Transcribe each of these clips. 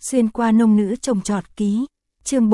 Xuyên qua nông nữ trồng trọt ký, chương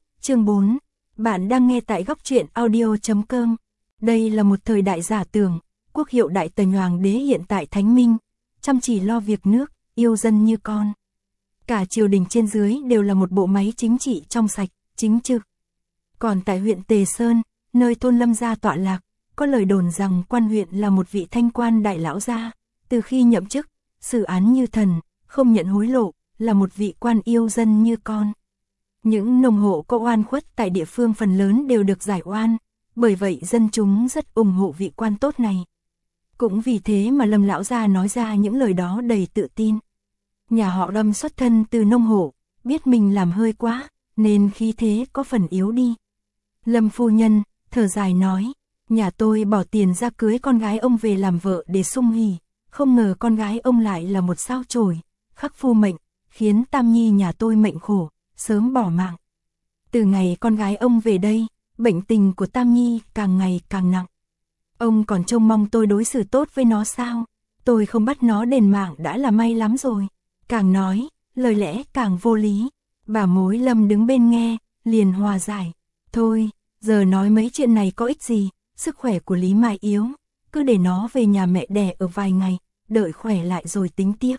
4, bạn đang nghe tại góc truyện audio.com. Đây là một thời đại giả tưởng, quốc hiệu Đại Tần Hoàng đế hiện tại Thánh Minh, chăm chỉ lo việc nước, yêu dân như con. Cả triều đình trên dưới đều là một bộ máy chính trị trong sạch, chính trực. Còn tại huyện Tề Sơn, nơi thôn Lâm gia tọa lạc, có lời đồn rằng quan huyện là một vị thanh quan đại lão gia, từ khi nhậm chức, xử án như thần, không nhận hối lộ, là một vị quan yêu dân như con. Những nông hộ có oan khuất tại địa phương phần lớn đều được giải oan, bởi vậy dân chúng rất ủng hộ vị quan tốt này. Cũng vì thế mà Lâm lão gia nói ra những lời đó đầy tự tin. Nhà họ Lâm xuất thân từ nông hộ, biết mình làm hơi quá, nên khí thế có phần yếu đi. Lâm phu nhân, thở dài nói, nhà tôi bỏ tiền ra cưới con gái ông về làm vợ để sung hỉ, không ngờ con gái ông lại là một sao chổi, khắc phu mệnh, khiến Tam Nhi nhà tôi mệnh khổ, sớm bỏ mạng. Từ ngày con gái ông về đây, bệnh tình của Tam Nhi càng ngày càng nặng. Ông còn trông mong tôi đối xử tốt với nó sao? Tôi không bắt nó đền mạng đã là may lắm rồi. Càng nói, lời lẽ càng vô lý. Bà mối Lâm đứng bên nghe, liền hòa giải. Thôi, giờ nói mấy chuyện này có ích gì, sức khỏe của Lý Mai yếu. Cứ để nó về nhà mẹ đẻ ở vài ngày, đợi khỏe lại rồi tính tiếp.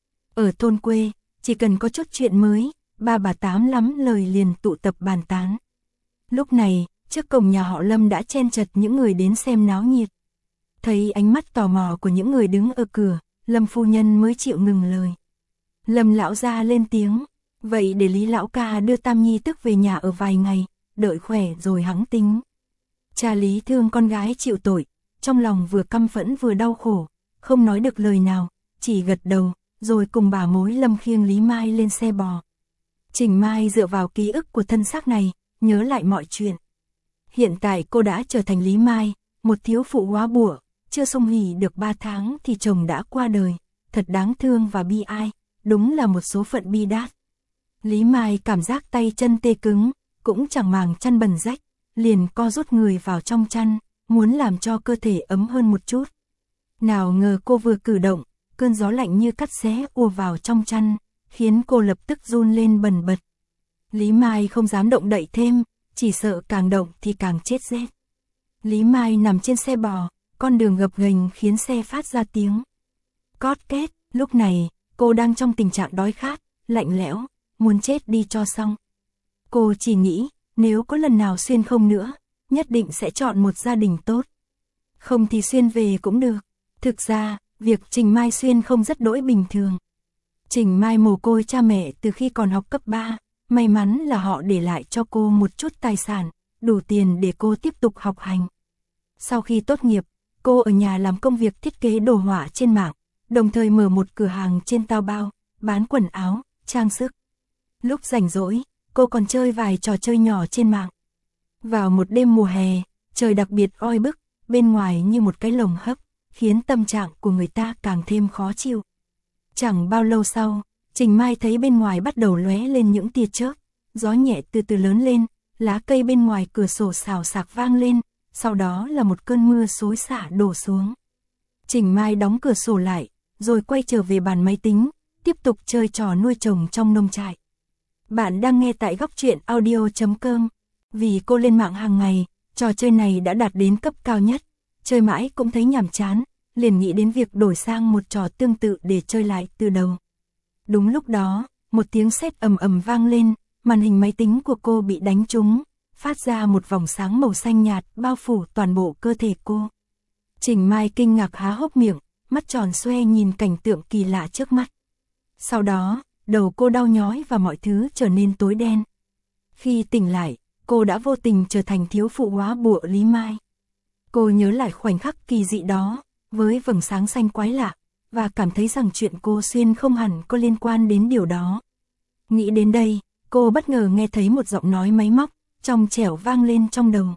Ở thôn quê, chỉ cần có chút chuyện mới, bà tám lắm lời liền tụ tập bàn tán. Lúc này, trước cổng nhà họ Lâm đã chen chật những người đến xem náo nhiệt. Thấy ánh mắt tò mò của những người đứng ở cửa, Lâm phu nhân mới chịu ngừng lời. Lâm lão gia lên tiếng, vậy để Lý lão ca đưa Tam Nhi tức về nhà ở vài ngày, đợi khỏe rồi hẵng tính. Cha Lý thương con gái chịu tội, trong lòng vừa căm phẫn vừa đau khổ, không nói được lời nào, chỉ gật đầu, rồi cùng bà mối Lâm khiêng Lý Mai lên xe bò. Trình Mai dựa vào ký ức của thân xác này, nhớ lại mọi chuyện. Hiện tại cô đã trở thành Lý Mai, một thiếu phụ góa bụa, chưa xung hỉ được 3 tháng thì chồng đã qua đời, thật đáng thương và bi ai, đúng là một số phận bi đát. Lý Mai cảm giác tay chân tê cứng, cũng chẳng màng chăn bẩn rách, liền co rút người vào trong chăn, muốn làm cho cơ thể ấm hơn một chút. Nào ngờ cô vừa cử động, cơn gió lạnh như cắt xé ùa vào trong chăn, khiến cô lập tức run lên bần bật. Lý Mai không dám động đậy thêm, chỉ sợ càng động thì càng chết rét. Lý Mai nằm trên xe bò, con đường gập ghềnh khiến xe phát ra tiếng cót két. Lúc này, cô đang trong tình trạng đói khát, lạnh lẽo, muốn chết đi cho xong. Cô chỉ nghĩ, nếu có lần nào Xuyên không nữa, nhất định sẽ chọn một gia đình tốt. Không thì Xuyên về cũng được. Thực ra, việc Trình Mai Xuyên không rất đỗi bình thường. Trình Mai mồ côi cha mẹ từ khi còn học cấp 3, may mắn là họ để lại cho cô một chút tài sản, đủ tiền để cô tiếp tục học hành. Sau khi tốt nghiệp, cô ở nhà làm công việc thiết kế đồ họa trên mạng, đồng thời mở một cửa hàng trên Taobao, bán quần áo, trang sức. Lúc rảnh rỗi, cô còn chơi vài trò chơi nhỏ trên mạng. Vào một đêm mùa hè, trời đặc biệt oi bức, bên ngoài như một cái lồng hấp, khiến tâm trạng của người ta càng thêm khó chịu. Chẳng bao lâu sau, Trình Mai thấy bên ngoài bắt đầu lóe lên những tia chớp, gió nhẹ từ từ lớn lên, lá cây bên ngoài cửa sổ xào xạc vang lên, sau đó là một cơn mưa xối xả đổ xuống. Trình Mai đóng cửa sổ lại, rồi quay trở về bàn máy tính, tiếp tục chơi trò nuôi trồng trong nông trại. Bạn đang nghe tại góc truyện audio.com. Vì cô lên mạng hàng ngày, trò chơi này đã đạt đến cấp cao nhất, chơi mãi cũng thấy nhàm chán, liền nghĩ đến việc đổi sang một trò tương tự để chơi lại từ đầu. Đúng lúc đó, một tiếng sét ầm ầm vang lên, màn hình máy tính của cô bị đánh trúng, phát ra một vòng sáng màu xanh nhạt bao phủ toàn bộ cơ thể cô. Trình Mai kinh ngạc há hốc miệng, mắt tròn xoe nhìn cảnh tượng kỳ lạ trước mắt. Sau đó, đầu cô đau nhói và mọi thứ trở nên tối đen. Khi tỉnh lại, cô đã vô tình trở thành thiếu phụ góa bụa Lý Mai. Cô nhớ lại khoảnh khắc kỳ dị đó, với vầng sáng xanh quái lạ, và cảm thấy rằng chuyện cô Xuyên không hẳn có liên quan đến điều đó. Nghĩ đến đây, cô bất ngờ nghe thấy một giọng nói máy móc, trong trẻo vang lên trong đầu.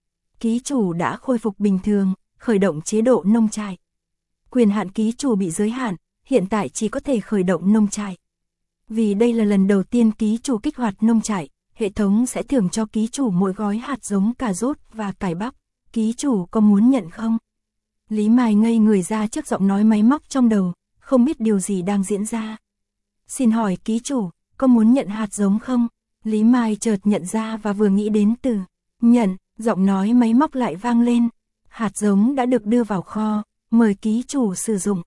Ký chủ đã khôi phục bình thường, khởi động chế độ nông trại. Quyền hạn ký chủ bị giới hạn, hiện tại chỉ có thể khởi động nông trại. Vì đây là lần đầu tiên ký chủ kích hoạt nông trại, hệ thống sẽ thưởng cho ký chủ mỗi gói hạt giống cà rốt và cải bắp. Ký chủ có muốn nhận không? Lý Mai ngây người ra trước giọng nói máy móc trong đầu, không biết điều gì đang diễn ra. Xin hỏi ký chủ, có muốn nhận hạt giống không? Lý Mai chợt nhận ra và vừa nghĩ đến từ nhận, giọng nói máy móc lại vang lên. Hạt giống đã được đưa vào kho, mời ký chủ sử dụng.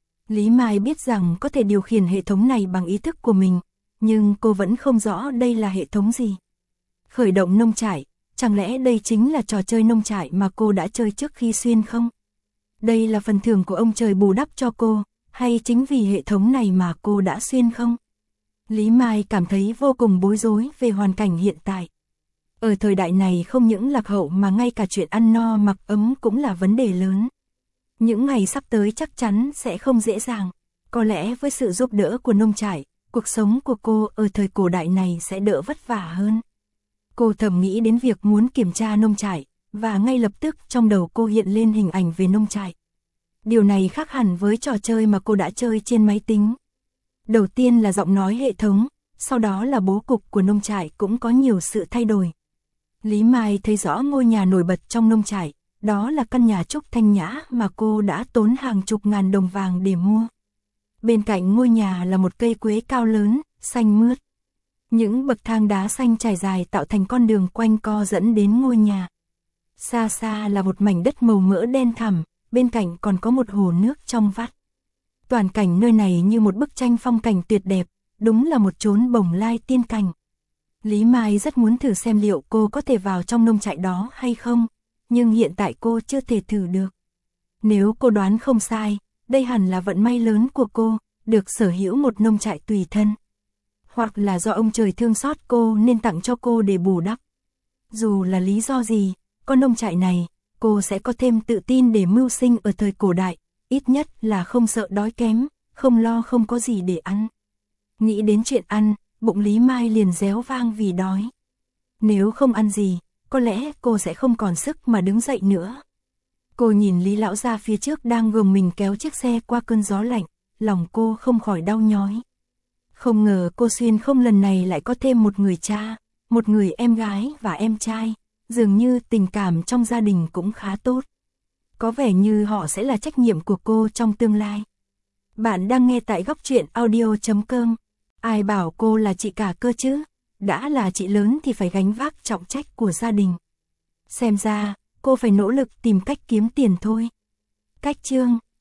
Lý Mai biết rằng có thể điều khiển hệ thống này bằng ý thức của mình, nhưng cô vẫn không rõ đây là hệ thống gì. Khởi động nông trại, chẳng lẽ đây chính là trò chơi nông trại mà cô đã chơi trước khi xuyên không? Đây là phần thưởng của ông trời bù đắp cho cô, hay chính vì hệ thống này mà cô đã xuyên không? Lý Mai cảm thấy vô cùng bối rối về hoàn cảnh hiện tại. Ở thời đại này không những lạc hậu mà ngay cả chuyện ăn no mặc ấm cũng là vấn đề lớn. Những ngày sắp tới chắc chắn sẽ không dễ dàng. Có lẽ với sự giúp đỡ của nông trại, cuộc sống của cô ở thời cổ đại này sẽ đỡ vất vả hơn. Cô thầm nghĩ đến việc muốn kiểm tra nông trại, và ngay lập tức trong đầu cô hiện lên hình ảnh về nông trại. Điều này khác hẳn với trò chơi mà cô đã chơi trên máy tính. Đầu tiên là giọng nói hệ thống, sau đó là bố cục của nông trại cũng có nhiều sự thay đổi. Lý Mai thấy rõ ngôi nhà nổi bật trong nông trại, đó là căn nhà trúc thanh nhã mà cô đã tốn hàng chục ngàn đồng vàng để mua. Bên cạnh ngôi nhà là một cây quế cao lớn, xanh mướt. Những bậc thang đá xanh trải dài tạo thành con đường quanh co dẫn đến ngôi nhà. Xa xa là một mảnh đất màu mỡ đen thẳm, bên cạnh còn có một hồ nước trong vắt. Toàn cảnh nơi này như một bức tranh phong cảnh tuyệt đẹp, đúng là một chốn bồng lai tiên cảnh. Lý Mai rất muốn thử xem liệu cô có thể vào trong nông trại đó hay không, nhưng hiện tại cô chưa thể thử được. Nếu cô đoán không sai, đây hẳn là vận may lớn của cô, được sở hữu một nông trại tùy thân. Hoặc là do ông trời thương xót cô nên tặng cho cô để bù đắp. Dù là lý do gì, có nông trại này, cô sẽ có thêm tự tin để mưu sinh ở thời cổ đại, ít nhất là không sợ đói kém, không lo không có gì để ăn. Nghĩ đến chuyện ăn, bụng Lý Mai liền réo vang vì đói. Nếu không ăn gì, có lẽ cô sẽ không còn sức mà đứng dậy nữa. Cô nhìn Lý lão gia phía trước đang gồng mình kéo chiếc xe qua cơn gió lạnh, lòng cô không khỏi đau nhói. Không ngờ cô Xuyên không lần này lại có thêm một người cha, một người em gái và em trai, dường như tình cảm trong gia đình cũng khá tốt. Có vẻ như họ sẽ là trách nhiệm của cô trong tương lai. Bạn đang nghe tại Góc Truyện Audio.com. Ai bảo cô là chị cả cơ chứ? Đã là chị lớn thì phải gánh vác trọng trách của gia đình. Xem ra, cô phải nỗ lực tìm cách kiếm tiền thôi. Cách chương